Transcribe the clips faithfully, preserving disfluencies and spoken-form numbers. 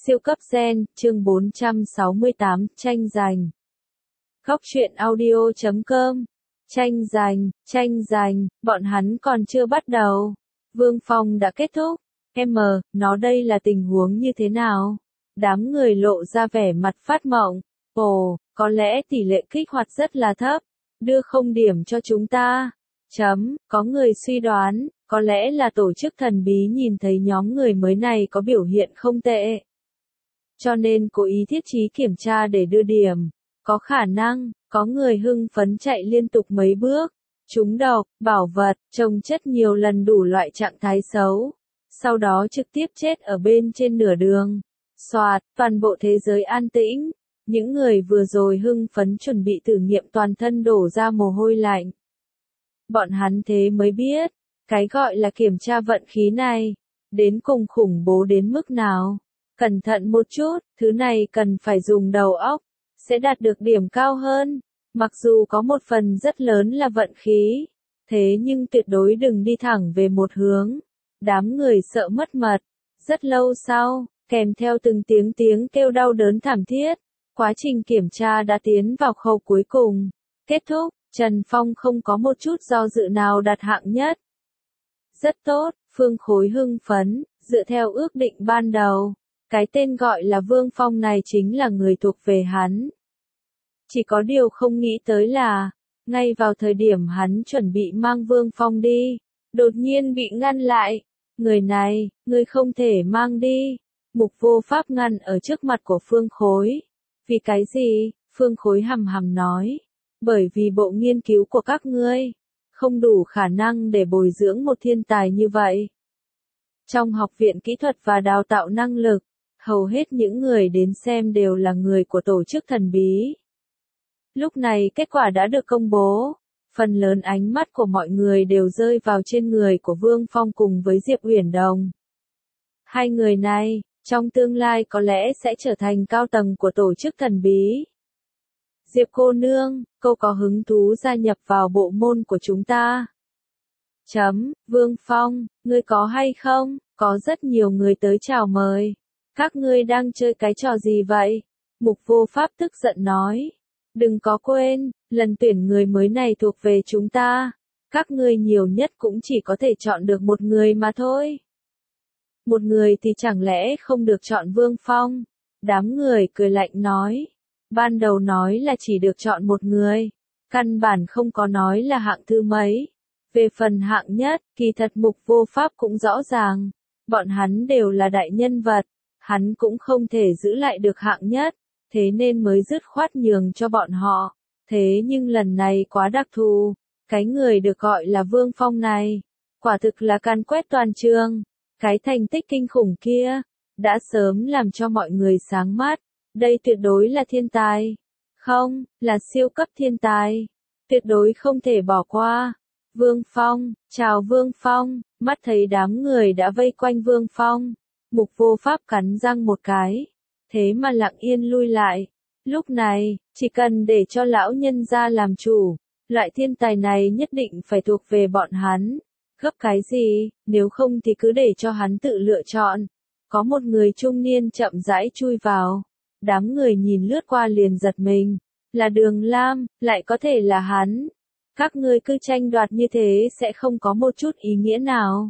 Siêu cấp gen, chương bốn trăm sáu mươi tám, tranh giành. Góc truyện audio chấm com. Tranh giành, tranh giành, bọn hắn còn chưa bắt đầu. Vương Phong đã kết thúc. Em, nó đây là tình huống như thế nào? Đám người lộ ra vẻ mặt phát mộng. Ồ, có lẽ tỷ lệ kích hoạt rất là thấp. Đưa không điểm cho chúng ta. Chấm, có người suy đoán, có lẽ là tổ chức thần bí nhìn thấy nhóm người mới này có biểu hiện không tệ. Cho nên cố ý thiết trí kiểm tra để đưa điểm. Có khả năng, có người hưng phấn chạy liên tục mấy bước. Trúng độc, bảo vật, trồng chất nhiều lần đủ loại trạng thái xấu. Sau đó trực tiếp chết ở bên trên nửa đường. Soạt, toàn bộ thế giới an tĩnh. Những người vừa rồi hưng phấn chuẩn bị thử nghiệm toàn thân đổ ra mồ hôi lạnh. Bọn hắn thế mới biết, cái gọi là kiểm tra vận khí này, đến cùng khủng bố đến mức nào. Cẩn thận một chút, thứ này cần phải dùng đầu óc, sẽ đạt được điểm cao hơn. Mặc dù có một phần rất lớn là vận khí, thế nhưng tuyệt đối đừng đi thẳng về một hướng. Đám người sợ mất mật. Rất lâu sau, kèm theo từng tiếng tiếng kêu đau đớn thảm thiết, quá trình kiểm tra đã tiến vào khâu cuối cùng. Kết thúc, Trần Phong không có một chút do dự nào đạt hạng nhất. Rất tốt, Phương Khối hưng phấn, dựa theo ước định ban đầu. Cái tên gọi là Vương Phong này chính là người thuộc về hắn. Chỉ có điều không nghĩ tới là, ngay vào thời điểm hắn chuẩn bị mang Vương Phong đi, đột nhiên bị ngăn lại. Người này, người không thể mang đi. Mục Vô Pháp ngăn ở trước mặt của Phương Khối. Vì cái gì? Phương Khối hầm hầm nói. Bởi vì bộ nghiên cứu của các ngươi không đủ khả năng để bồi dưỡng một thiên tài như vậy. Trong học viện kỹ thuật và đào tạo năng lực, hầu hết những người đến xem đều là người của tổ chức thần bí. Lúc này kết quả đã được công bố, phần lớn ánh mắt của mọi người đều rơi vào trên người của Vương Phong cùng với Diệp Uyển Đồng. Hai người này, trong tương lai có lẽ sẽ trở thành cao tầng của tổ chức thần bí. Diệp cô nương, cô có hứng thú gia nhập vào bộ môn của chúng ta? Chấm, Vương Phong, ngươi có hay không? Có rất nhiều người tới chào mời. Các ngươi đang chơi cái trò gì vậy? Mục Vô Pháp tức giận nói. Đừng có quên, lần tuyển người mới này thuộc về chúng ta. Các ngươi nhiều nhất cũng chỉ có thể chọn được một người mà thôi. Một người thì chẳng lẽ không được chọn Vương Phong? Đám người cười lạnh nói. Ban đầu nói là chỉ được chọn một người. Căn bản không có nói là hạng thứ mấy. Về phần hạng nhất, kỳ thật Mục Vô Pháp cũng rõ ràng. Bọn hắn đều là đại nhân vật. Hắn cũng không thể giữ lại được hạng nhất. Thế nên mới dứt khoát nhường cho bọn họ. Thế nhưng lần này quá đặc thù. Cái người được gọi là Vương Phong này, quả thực là can quét toàn trường. Cái thành tích kinh khủng kia, đã sớm làm cho mọi người sáng mắt. Đây tuyệt đối là thiên tài. Không, là siêu cấp thiên tài. Tuyệt đối không thể bỏ qua. Vương Phong, chào Vương Phong, mắt thấy đám người đã vây quanh Vương Phong. Mục Vô Pháp cắn răng một cái. Thế mà lặng yên lui lại. Lúc này, chỉ cần để cho lão nhân gia làm chủ, loại thiên tài này nhất định phải thuộc về bọn hắn. Gấp cái gì, nếu không thì cứ để cho hắn tự lựa chọn. Có một người trung niên chậm rãi chui vào. Đám người nhìn lướt qua liền giật mình. Là Đường Lam, lại có thể là hắn. Các ngươi cứ tranh đoạt như thế sẽ không có một chút ý nghĩa nào.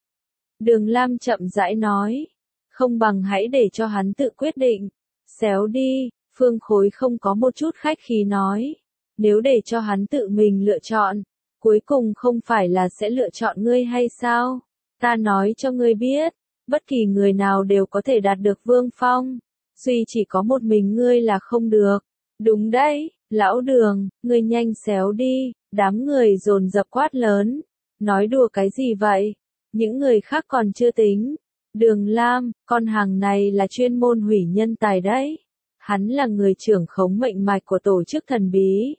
Đường Lam chậm rãi nói. Không bằng hãy để cho hắn tự quyết định. Xéo đi, Phương Khối không có một chút khách khí nói. Nếu để cho hắn tự mình lựa chọn, cuối cùng không phải là sẽ lựa chọn ngươi hay sao? Ta nói cho ngươi biết, bất kỳ người nào đều có thể đạt được Vương Phong. Duy chỉ có một mình ngươi là không được. Đúng đấy, lão Đường, ngươi nhanh xéo đi. Đám người dồn dập quát lớn. Nói đùa cái gì vậy? Những người khác còn chưa tính. Đường Lam, con hàng này là chuyên môn hủy nhân tài đấy. Hắn là người trưởng khống mệnh mạch của tổ chức thần bí.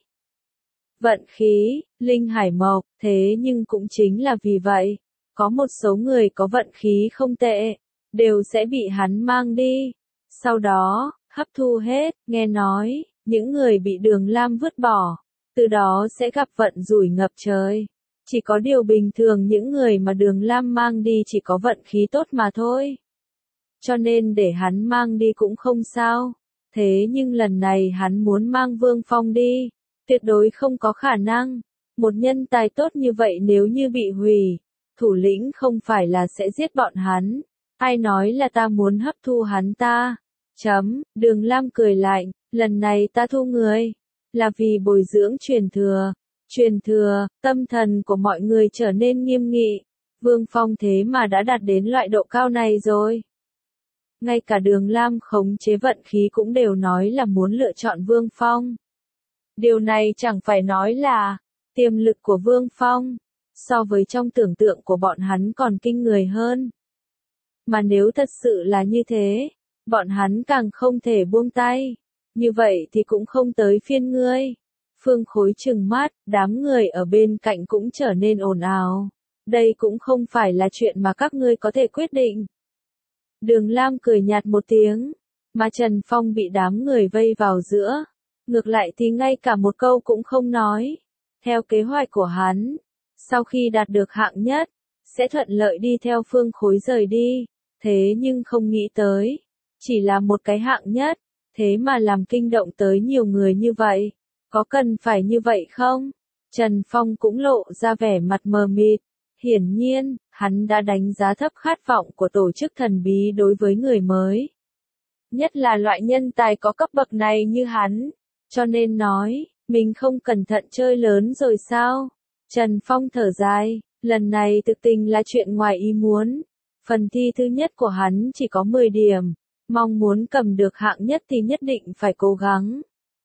Vận khí, linh hải mộc, thế nhưng cũng chính là vì vậy, có một số người có vận khí không tệ, đều sẽ bị hắn mang đi. Sau đó, hấp thu hết, nghe nói, những người bị Đường Lam vứt bỏ, từ đó sẽ gặp vận rủi ngập trời. Chỉ có điều bình thường những người mà Đường Lam mang đi chỉ có vận khí tốt mà thôi. cho nên để hắn mang đi cũng không sao. Thế nhưng lần này hắn muốn mang Vương Phong đi, tuyệt đối không có khả năng. Một nhân tài tốt như vậy nếu như bị hủy, thủ lĩnh không phải là sẽ giết bọn hắn. Ai nói là ta muốn hấp thu hắn ta? Chấm, Đường Lam cười lạnh, lần này ta thu người, là vì bồi dưỡng truyền thừa. Truyền thừa, tâm thần của mọi người trở nên nghiêm nghị. Vương Phong thế mà đã đạt đến loại độ cao này rồi. Ngay cả Đường Lam khống chế vận khí cũng đều nói là muốn lựa chọn Vương Phong. Điều này chẳng phải nói là, tiềm lực của Vương Phong, so với trong tưởng tượng của bọn hắn còn kinh người hơn. Mà nếu thật sự là như thế, bọn hắn càng không thể buông tay. Như vậy thì cũng không tới phiên ngươi. Phương Khối trừng mắt, đám người ở bên cạnh cũng trở nên ồn ào. Đây cũng không phải là chuyện mà các ngươi có thể quyết định. Đường Lam cười nhạt một tiếng, mà Trần Phong bị đám người vây vào giữa. Ngược lại thì ngay cả một câu cũng không nói. Theo kế hoạch của hắn, sau khi đạt được hạng nhất, sẽ thuận lợi đi theo Phương Khối rời đi. Thế nhưng không nghĩ tới, chỉ là một cái hạng nhất, thế mà làm kinh động tới nhiều người như vậy. Có cần phải như vậy không? Trần Phong cũng lộ ra vẻ mặt mờ mịt. Hiển nhiên, hắn đã đánh giá thấp khát vọng của tổ chức thần bí đối với người mới. Nhất là loại nhân tài có cấp bậc này như hắn. Cho nên nói, mình không cẩn thận chơi lớn rồi sao? Trần Phong thở dài, lần này thực tình là chuyện ngoài ý muốn. Phần thi thứ nhất của hắn chỉ có mười điểm, mong muốn cầm được hạng nhất thì nhất định phải cố gắng.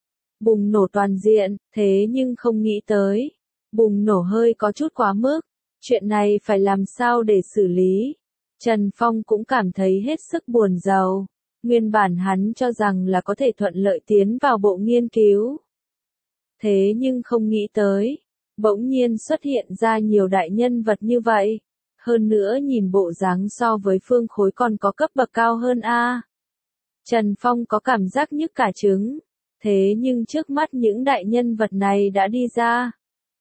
Bùng nổ toàn diện, thế nhưng không nghĩ tới. Bùng nổ hơi có chút quá mức, chuyện này phải làm sao để xử lý. Trần Phong cũng cảm thấy hết sức buồn rầu. Nguyên bản hắn cho rằng là có thể thuận lợi tiến vào bộ nghiên cứu. Thế nhưng không nghĩ tới, bỗng nhiên xuất hiện ra nhiều đại nhân vật như vậy. Hơn nữa nhìn bộ dáng so với Phương Khối còn có cấp bậc cao hơn a. Trần Phong có cảm giác nhức cả trứng. Thế nhưng trước mắt những đại nhân vật này đã đi ra.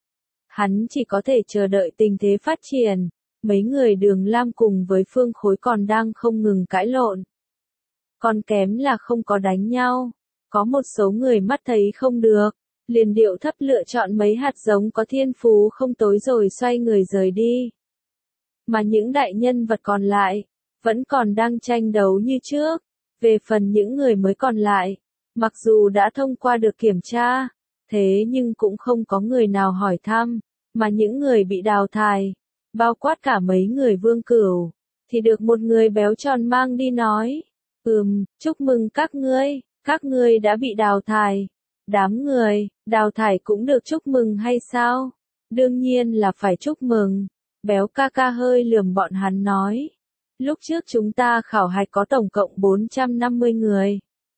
Hắn chỉ có thể chờ đợi tình thế phát triển. Mấy người Đường Lam cùng với Phương Khối còn đang không ngừng cãi lộn. Còn kém là không có đánh nhau. Có một số người mắt thấy không được, liền điệu thấp lựa chọn mấy hạt giống có thiên phú không tối rồi xoay người rời đi. Mà những đại nhân vật còn lại, vẫn còn đang tranh đấu như trước. Về phần những người mới còn lại, mặc dù đã thông qua được kiểm tra, thế nhưng cũng không có người nào hỏi thăm, mà những người bị đào thải, bao quát cả mấy người Vương Cửu, thì được một người béo tròn mang đi nói, ừm, chúc mừng các ngươi, các ngươi đã bị đào thải. Đám người, đào thải cũng được chúc mừng hay sao? Đương nhiên là phải chúc mừng. Béo ca ca hơi lườm bọn hắn nói. Lúc trước chúng ta khảo hạch có tổng cộng bốn trăm năm mươi người.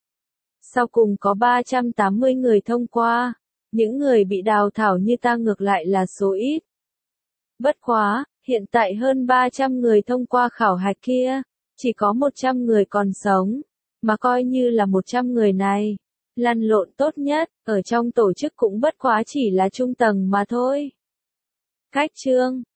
Sau cùng có ba trăm tám mươi người thông qua. Những người bị đào thải như ta ngược lại là số ít. Bất quá, hiện tại hơn ba trăm người thông qua khảo hạch kia. Chỉ có một trăm người còn sống. Mà coi như là một trăm người này. Lăn lộn tốt nhất, ở trong tổ chức cũng bất quá chỉ là trung tầng mà thôi. Cách chương